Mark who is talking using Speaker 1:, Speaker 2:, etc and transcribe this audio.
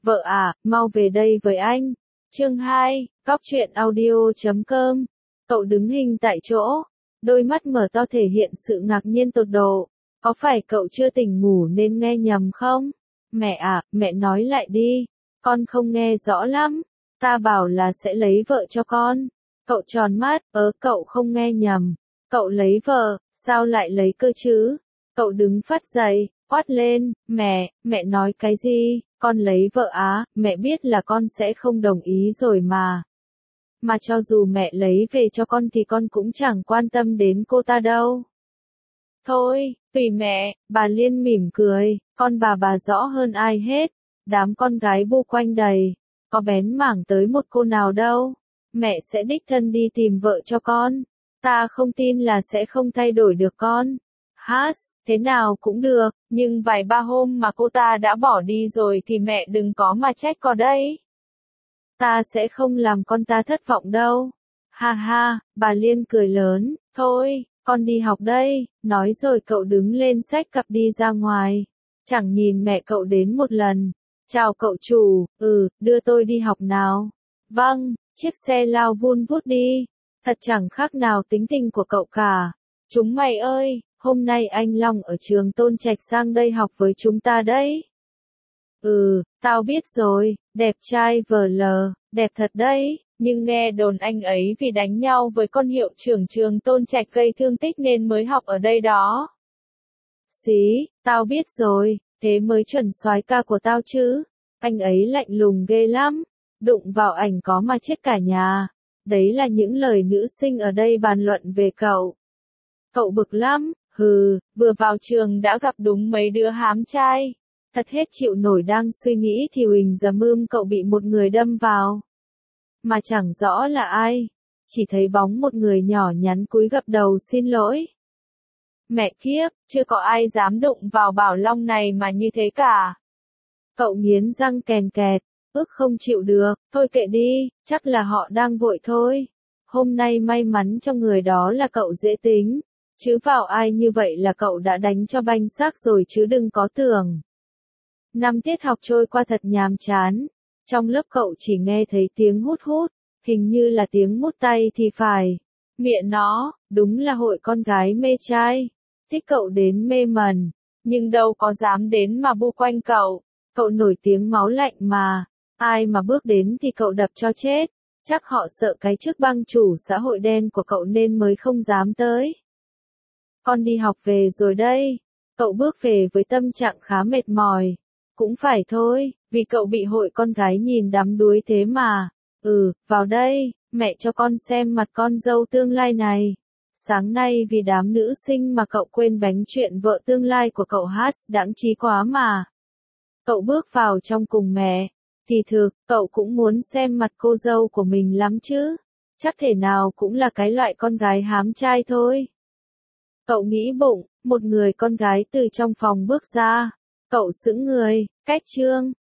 Speaker 1: Vợ à, mau về đây với anh. Chương 2, Cóc truyện audio.com. Cậu đứng hình tại chỗ, đôi mắt mở to thể hiện sự ngạc nhiên tột độ. Có phải cậu chưa tỉnh ngủ nên nghe nhầm không? Mẹ à, mẹ nói lại đi. Con không nghe rõ lắm. Ta bảo là sẽ lấy vợ cho con. Cậu tròn mắt, cậu không nghe nhầm. Cậu lấy vợ, sao lại lấy cơ chứ? Cậu đứng phắt dậy, quát lên, mẹ nói cái gì? Con lấy vợ á, mẹ biết là con sẽ không đồng ý rồi mà. Mà cho dù mẹ lấy về cho con thì con cũng chẳng quan tâm đến cô ta đâu. Thôi, tùy mẹ, bà Liên mỉm cười, con bà rõ hơn ai hết. Đám con gái bu quanh đầy, có bén mảng tới một cô nào đâu. Mẹ sẽ đích thân đi tìm vợ cho con. Ta không tin là sẽ không thay đổi được con. Thế nào cũng được, nhưng vài ba hôm mà cô ta đã bỏ đi rồi thì mẹ đừng có mà trách con đấy. Ta sẽ không làm con ta thất vọng đâu. Ha ha, bà Liên cười lớn, thôi, con đi học đây, nói rồi cậu đứng lên xách cặp đi ra ngoài. Chẳng nhìn mẹ cậu đến một lần. Chào cậu chủ, đưa tôi đi học nào. Vâng, chiếc xe lao vun vút đi. Thật chẳng khác nào tính tình của cậu cả. Chúng mày ơi, hôm nay anh Long ở trường Tôn Trạch sang đây học với chúng ta đấy. Tao biết rồi, đẹp trai vờ lờ, đẹp thật đấy, nhưng nghe đồn anh ấy vì đánh nhau với con hiệu trưởng trường Tôn Trạch gây thương tích nên mới học ở đây đó. Tao biết rồi, thế mới chuẩn soái ca của tao chứ. Anh ấy lạnh lùng ghê lắm, đụng vào ảnh có mà chết cả nhà. Đấy là những lời nữ sinh ở đây bàn luận về cậu. Cậu bực lắm, vừa vào trường đã gặp đúng mấy đứa hám trai. Thật hết chịu nổi, đang suy nghĩ thì huỳnh dầm cậu bị một người đâm vào. Mà chẳng rõ là ai. Chỉ thấy bóng một người nhỏ nhắn cúi gập đầu xin lỗi. Mẹ kiếp, chưa có ai dám đụng vào Bảo Long này mà như thế cả. Cậu nghiến răng kèn kẹt, ước không chịu được, thôi kệ đi, chắc là họ đang vội thôi. Hôm nay may mắn cho người đó là cậu dễ tính, chứ vào ai như vậy là cậu đã đánh cho banh xác rồi chứ đừng có tưởng. 5 tiết học trôi qua thật nhàm chán. Trong lớp cậu chỉ nghe thấy tiếng hút hút, hình như là tiếng mút tay thì phải. Mẹ nó, đúng là hội con gái mê trai. Thích cậu đến mê mẩn, nhưng đâu có dám đến mà bu quanh cậu. Cậu nổi tiếng máu lạnh mà, ai mà bước đến thì cậu đập cho chết. Chắc họ sợ cái chức bang chủ xã hội đen của cậu nên mới không dám tới. Con đi học về rồi đây. Cậu bước về với tâm trạng khá mệt mỏi. Cũng phải thôi, vì cậu bị hội con gái nhìn đắm đuối thế mà. Vào đây, mẹ cho con xem mặt con dâu tương lai này. Sáng nay vì đám nữ sinh mà cậu quên bánh chuyện vợ tương lai của cậu đáng trí quá mà. Cậu bước vào trong cùng mẹ. Thì thực, cậu cũng muốn xem mặt cô dâu của mình lắm chứ. Chắc thể nào cũng là cái loại con gái hám trai thôi. Cậu nghĩ bụng, một người con gái từ trong phòng bước ra. Cậu sững người, cách chương.